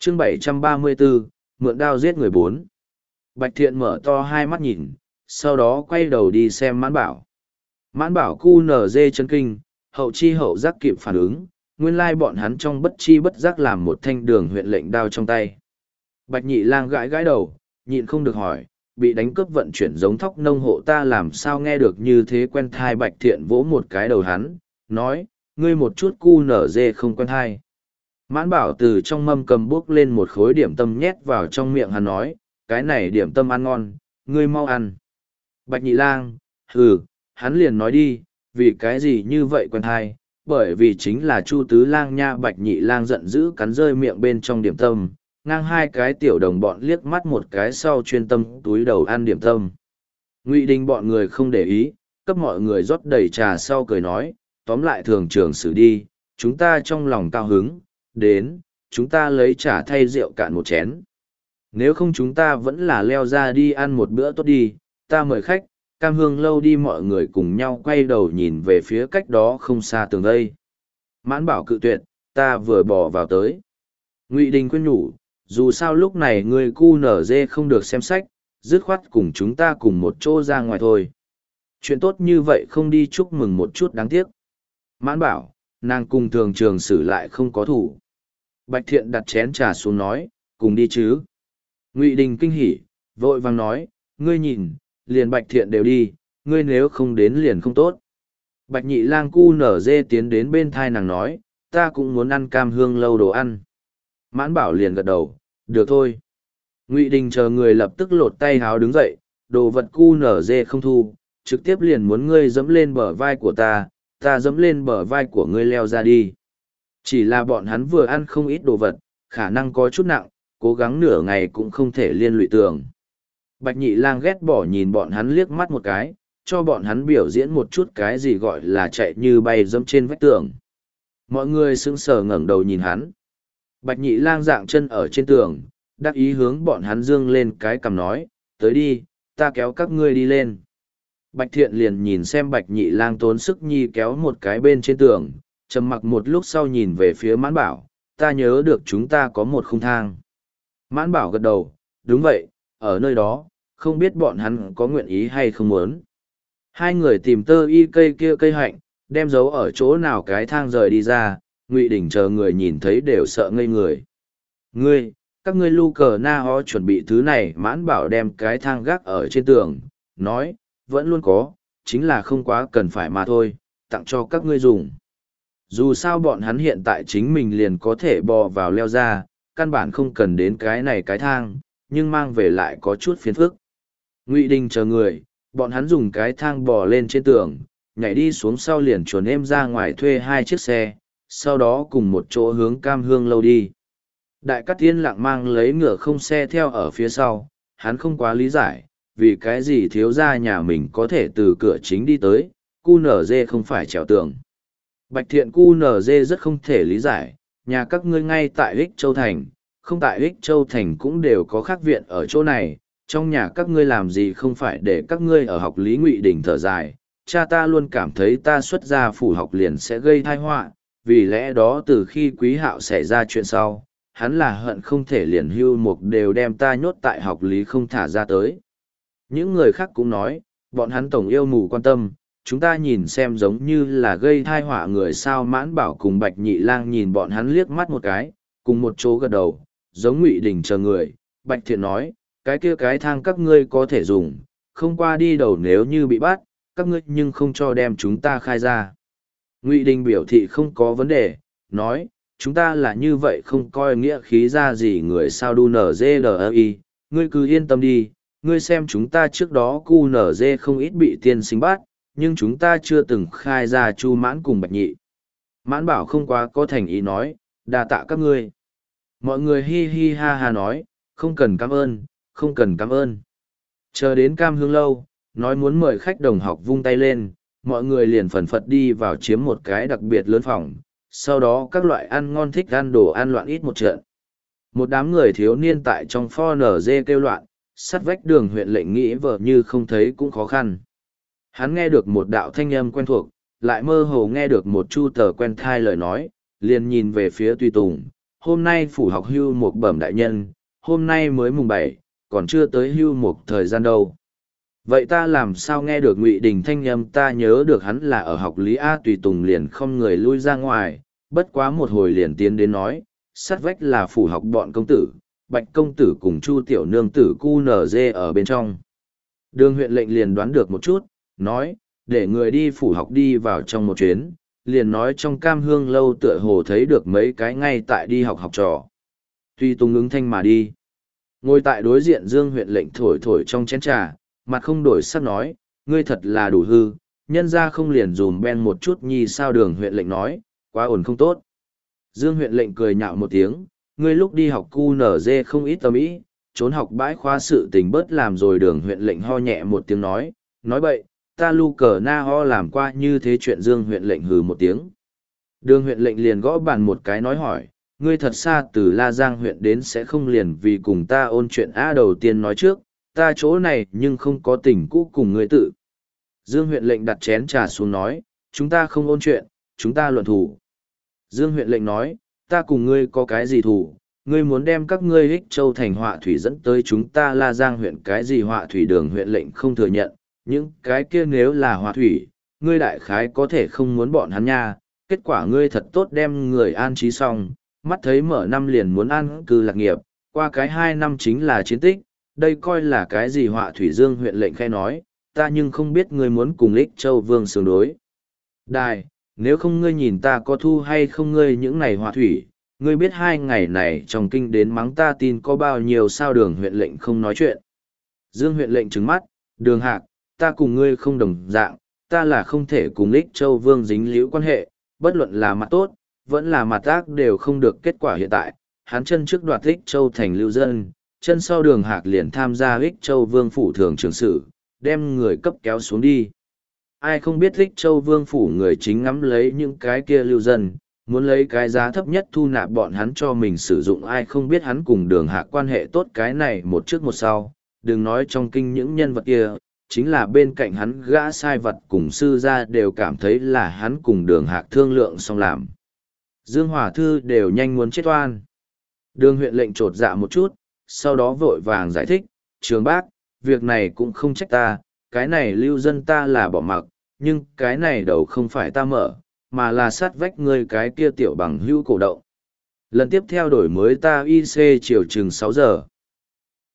chương 734, mượn đao giết người 4. Bạch Thiện mở to hai mắt nhìn, sau đó quay đầu đi xem Mãn Bảo. Mãn Bảo QNZ chấn kinh, hậu chi hậu giác kịp phản ứng, nguyên lai bọn hắn trong bất chi bất giác làm một thanh đường huyện lệnh đao trong tay. Bạch Nhị Lang gãi gãi đầu, nhịn không được hỏi, bị đánh cướp vận chuyển giống thóc nông hộ ta làm sao nghe được như thế quen thai. Bạch Thiện vỗ một cái đầu hắn, nói, ngươi một chút QNZ không quen thai. Mãn Bảo từ trong mâm cầm buốc lên một khối điểm tâm nhét vào trong miệng hắn nói, cái này điểm tâm ăn ngon, ngươi mau ăn. Bạch Nhị Lang, hắn liền nói đi, vì cái gì như vậy quen thai, bởi vì chính là Chu Tứ Lang nha. Bạch Nhị Lang giận dữ cắn rơi miệng bên trong điểm tâm, ngang hai cái tiểu đồng bọn liếc mắt một cái sau chuyên tâm túi đầu ăn điểm tâm. Ngụy Đình bọn người không để ý, cấp mọi người rót đầy trà sau cười nói, tóm lại thường trường xử đi, chúng ta trong lòng cao hứng, đến, chúng ta lấy trà thay rượu cạn một chén. Nếu không chúng ta vẫn là leo ra đi ăn một bữa tốt đi, ta mời khách. Cam Hương lâu đi. Mọi người cùng nhau quay đầu nhìn về phía cách đó không xa tường vây. Mãn Bảo cự tuyệt, ta vừa bỏ vào tới. Ngụy Đình khuyên nhủ, dù sao lúc này người QNZ không được xem sách, dứt khoát cùng chúng ta cùng một chỗ ra ngoài thôi. Chuyện tốt như vậy không đi chúc mừng một chút đáng tiếc. Mãn Bảo, nàng cùng thường trường xử lại không có thủ. Bạch Thiện đặt chén trà xuống nói, cùng đi chứ. Ngụy Đình kinh hỉ, vội vàng nói, ngươi nhìn, liền Bạch Thiện đều đi, ngươi nếu không đến liền không tốt. Bạch Nhị Lang QNZ tiến đến bên thai nàng nói, ta cũng muốn ăn Cam Hương lâu đồ ăn. Mãn Bảo liền gật đầu, được thôi. Ngụy Đình chờ người lập tức lột tay háo đứng dậy, đồ vật QNZ không thu, trực tiếp liền muốn ngươi dẫm lên bờ vai của ta dẫm lên bờ vai của ngươi leo ra đi. Chỉ là bọn hắn vừa ăn không ít đồ vật, khả năng có chút nặng, cố gắng nửa ngày cũng không thể liên lụy tường. Bạch Nhị Lang ghét bỏ nhìn bọn hắn liếc mắt một cái, cho bọn hắn biểu diễn một chút cái gì gọi là chạy như bay dẫm trên vách tường. Mọi người sững sờ ngẩng đầu nhìn hắn. Bạch Nhị Lang dạng chân ở trên tường, đắc ý hướng bọn hắn dương lên cái cằm nói, tới đi, ta kéo các ngươi đi lên. Bạch Thiện liền nhìn xem Bạch Nhị Lang tốn sức nhi kéo một cái bên trên tường, trầm mặc một lúc sau nhìn về phía Mãn Bảo, ta nhớ được chúng ta có một khung thang. Mãn Bảo gật đầu, đúng vậy, ở nơi đó, không biết bọn hắn có nguyện ý hay không muốn. Hai người tìm tơ y cây kia cây hạnh, đem giấu ở chỗ nào cái thang rời đi ra, Ngụy Đình chờ người nhìn thấy đều sợ ngây người. Các ngươi lu cờ na ho chuẩn bị thứ này. Mãn Bảo đem cái thang gác ở trên tường, nói, vẫn luôn có, chính là không quá cần phải mà thôi, tặng cho các ngươi dùng. Dù sao bọn hắn hiện tại chính mình liền có thể bò vào leo ra, căn bản không cần đến cái này cái thang, nhưng mang về lại có chút phiền phức. Ngụy Đình chờ người, bọn hắn dùng cái thang bò lên trên tường, nhảy đi xuống sau liền chuồn êm ra ngoài thuê hai chiếc xe, sau đó cùng một chỗ hướng Cam Hương lâu đi. Đại Cát Thiên lặng mang lấy ngựa không xe theo ở phía sau, hắn không quá lý giải, vì cái gì thiếu gia nhà mình có thể từ cửa chính đi tới, QNZ không phải trèo tường. Bạch Thiện QNZ rất không thể lý giải, nhà các ngươi ngay tại Ích Châu Thành, không tại Ích Châu Thành cũng đều có khác viện ở chỗ này, trong nhà các ngươi làm gì không phải để các ngươi ở học lý. Ngụy Đình thở dài, cha ta luôn cảm thấy ta xuất gia phủ học liền sẽ gây tai họa, vì lẽ đó từ khi Quý Hạo xảy ra chuyện sau, hắn là hận không thể liền hưu mục đều đem ta nhốt tại học lý không thả ra tới. Những người khác cũng nói, bọn hắn tổng yêu mù quan tâm, chúng ta nhìn xem giống như là gây thai họa người sao. Mãn Bảo cùng Bạch Nhị Lang nhìn bọn hắn liếc mắt một cái, cùng một chỗ gật đầu, giống Ngụy Đình chờ người. Bạch Thiện nói, cái kia cái thang các ngươi có thể dùng, không qua đi đầu nếu như bị bắt, các ngươi nhưng không cho đem chúng ta khai ra. Ngụy Đình biểu thị không có vấn đề, nói, chúng ta là như vậy không coi nghĩa khí ra gì người sao. Đu NZLI, ngươi cứ yên tâm đi, ngươi xem chúng ta trước đó QNZ không ít bị tiên sinh bắt, nhưng chúng ta chưa từng khai ra Chu Mãn cùng Bạch Nhị. Mãn Bảo không quá có thành ý nói, đa tạ các ngươi. Mọi người hi hi ha ha nói, không cần cảm ơn, không cần cảm ơn. Chờ đến Cam Hương lâu, nói muốn mời khách đồng học vung tay lên, mọi người liền phần phật đi vào chiếm một cái đặc biệt lớn phòng, sau đó các loại ăn ngon thích ăn đồ ăn loạn ít một trận. Một đám người thiếu niên tại trong pho nở dê kêu loạn, sắt vách Đường huyện lệnh nghĩ vợ như không thấy cũng khó khăn. Hắn nghe được một đạo thanh âm quen thuộc, lại mơ hồ nghe được một chu tờ quen thai lời nói, liền nhìn về phía Tùy Tùng, hôm nay phủ học hưu một bẩm đại nhân, hôm nay mới mùng 7, còn chưa tới hưu một thời gian đâu. Vậy ta làm sao nghe được Ngụy Đình thanh âm, ta nhớ được hắn là ở học lý A. Tùy Tùng liền không người lui ra ngoài, bất quá một hồi liền tiến đến nói, sát vách là phủ học bọn công tử, Bạch công tử cùng Chu tiểu nương tử cu nở dê ở bên trong. Đường huyện lệnh liền đoán được một chút, nói, để người đi phủ học đi vào trong một chuyến, liền nói trong Cam Hương lâu tựa hồ thấy được mấy cái ngay tại đi học học trò. Tùy Tùng ứng thanh mà đi. Ngồi tại đối diện Dương huyện lệnh thổi thổi trong chén trà, mặt không đổi sắc nói, ngươi thật là đủ hư, nhân ra không liền dùm ben một chút nhi sao. Đường huyện lệnh nói, quá ổn không tốt. Dương huyện lệnh cười nhạo một tiếng, ngươi lúc đi học cu nở dê không ít tâm ý, trốn học bãi khoa sự tình bớt làm rồi. Đường huyện lệnh ho nhẹ một tiếng nói bậy, ta lu cờ na ho làm qua như thế chuyện. Dương huyện lệnh hừ một tiếng. Đường huyện lệnh liền gõ bàn một cái nói hỏi, ngươi thật xa từ La Giang huyện đến sẽ không liền vì cùng ta ôn chuyện A. Đầu tiên nói trước, ta chỗ này nhưng không có tình cũ cùng ngươi tự. Dương huyện lệnh đặt chén trà xuống nói, chúng ta không ôn chuyện, chúng ta luận thủ. Dương huyện lệnh nói, ta cùng ngươi có cái gì thủ, ngươi muốn đem các ngươi Ích Châu thành họa thủy dẫn tới chúng ta La Giang huyện cái gì họa thủy. Đường huyện lệnh không thừa nhận, những cái kia nếu là họa thủy, ngươi đại khái có thể không muốn bọn hắn nha, kết quả ngươi thật tốt đem người an trí xong, mắt thấy mở năm liền muốn an cư lạc nghiệp, qua cái 2 năm chính là chiến tích, đây coi là cái gì họa thủy. Dương huyện lệnh khai nói, ta nhưng không biết ngươi muốn cùng Ích Châu Vương sướng đối. Đài, nếu không ngươi nhìn ta có thu hay không ngươi những này họa thủy, ngươi biết 2 ngày này trong kinh đến mắng ta tin có bao nhiêu sao. Đường huyện lệnh không nói chuyện. Dương huyện lệnh trừng mắt, Đường Hạc, ta cùng ngươi không đồng dạng, ta là không thể cùng Ích Châu Vương dính líu quan hệ, bất luận là mặt tốt, vẫn là mặt ác đều không được. Kết quả hiện tại, hắn chân trước đoạt Ích Châu thành lưu dân, chân sau Đường Hạc liền tham gia Ích Châu Vương phủ thường trường sự, đem người cấp kéo xuống đi. Ai không biết Ích Châu Vương phủ người chính ngắm lấy những cái kia lưu dân, muốn lấy cái giá thấp nhất thu nạp bọn hắn cho mình sử dụng. Ai không biết hắn cùng Đường Hạc quan hệ tốt, cái này một trước một sau, đừng nói trong kinh những nhân vật kia, chính là bên cạnh hắn gã sai vật cùng sư gia đều cảm thấy là hắn cùng Đường Hạc thương lượng xong làm. Dương Hòa Thư đều nhanh muốn chết oan. Đường huyện lệnh trột dạ một chút, sau đó vội vàng giải thích, Trường bác, việc này cũng không trách ta, cái này lưu dân ta là bỏ mặc, nhưng cái này đầu không phải ta mở, mà là sát vách ngươi cái kia tiểu bằng hữu cổ động. Lần tiếp theo đổi mới ta IC chiều chừng 6 giờ.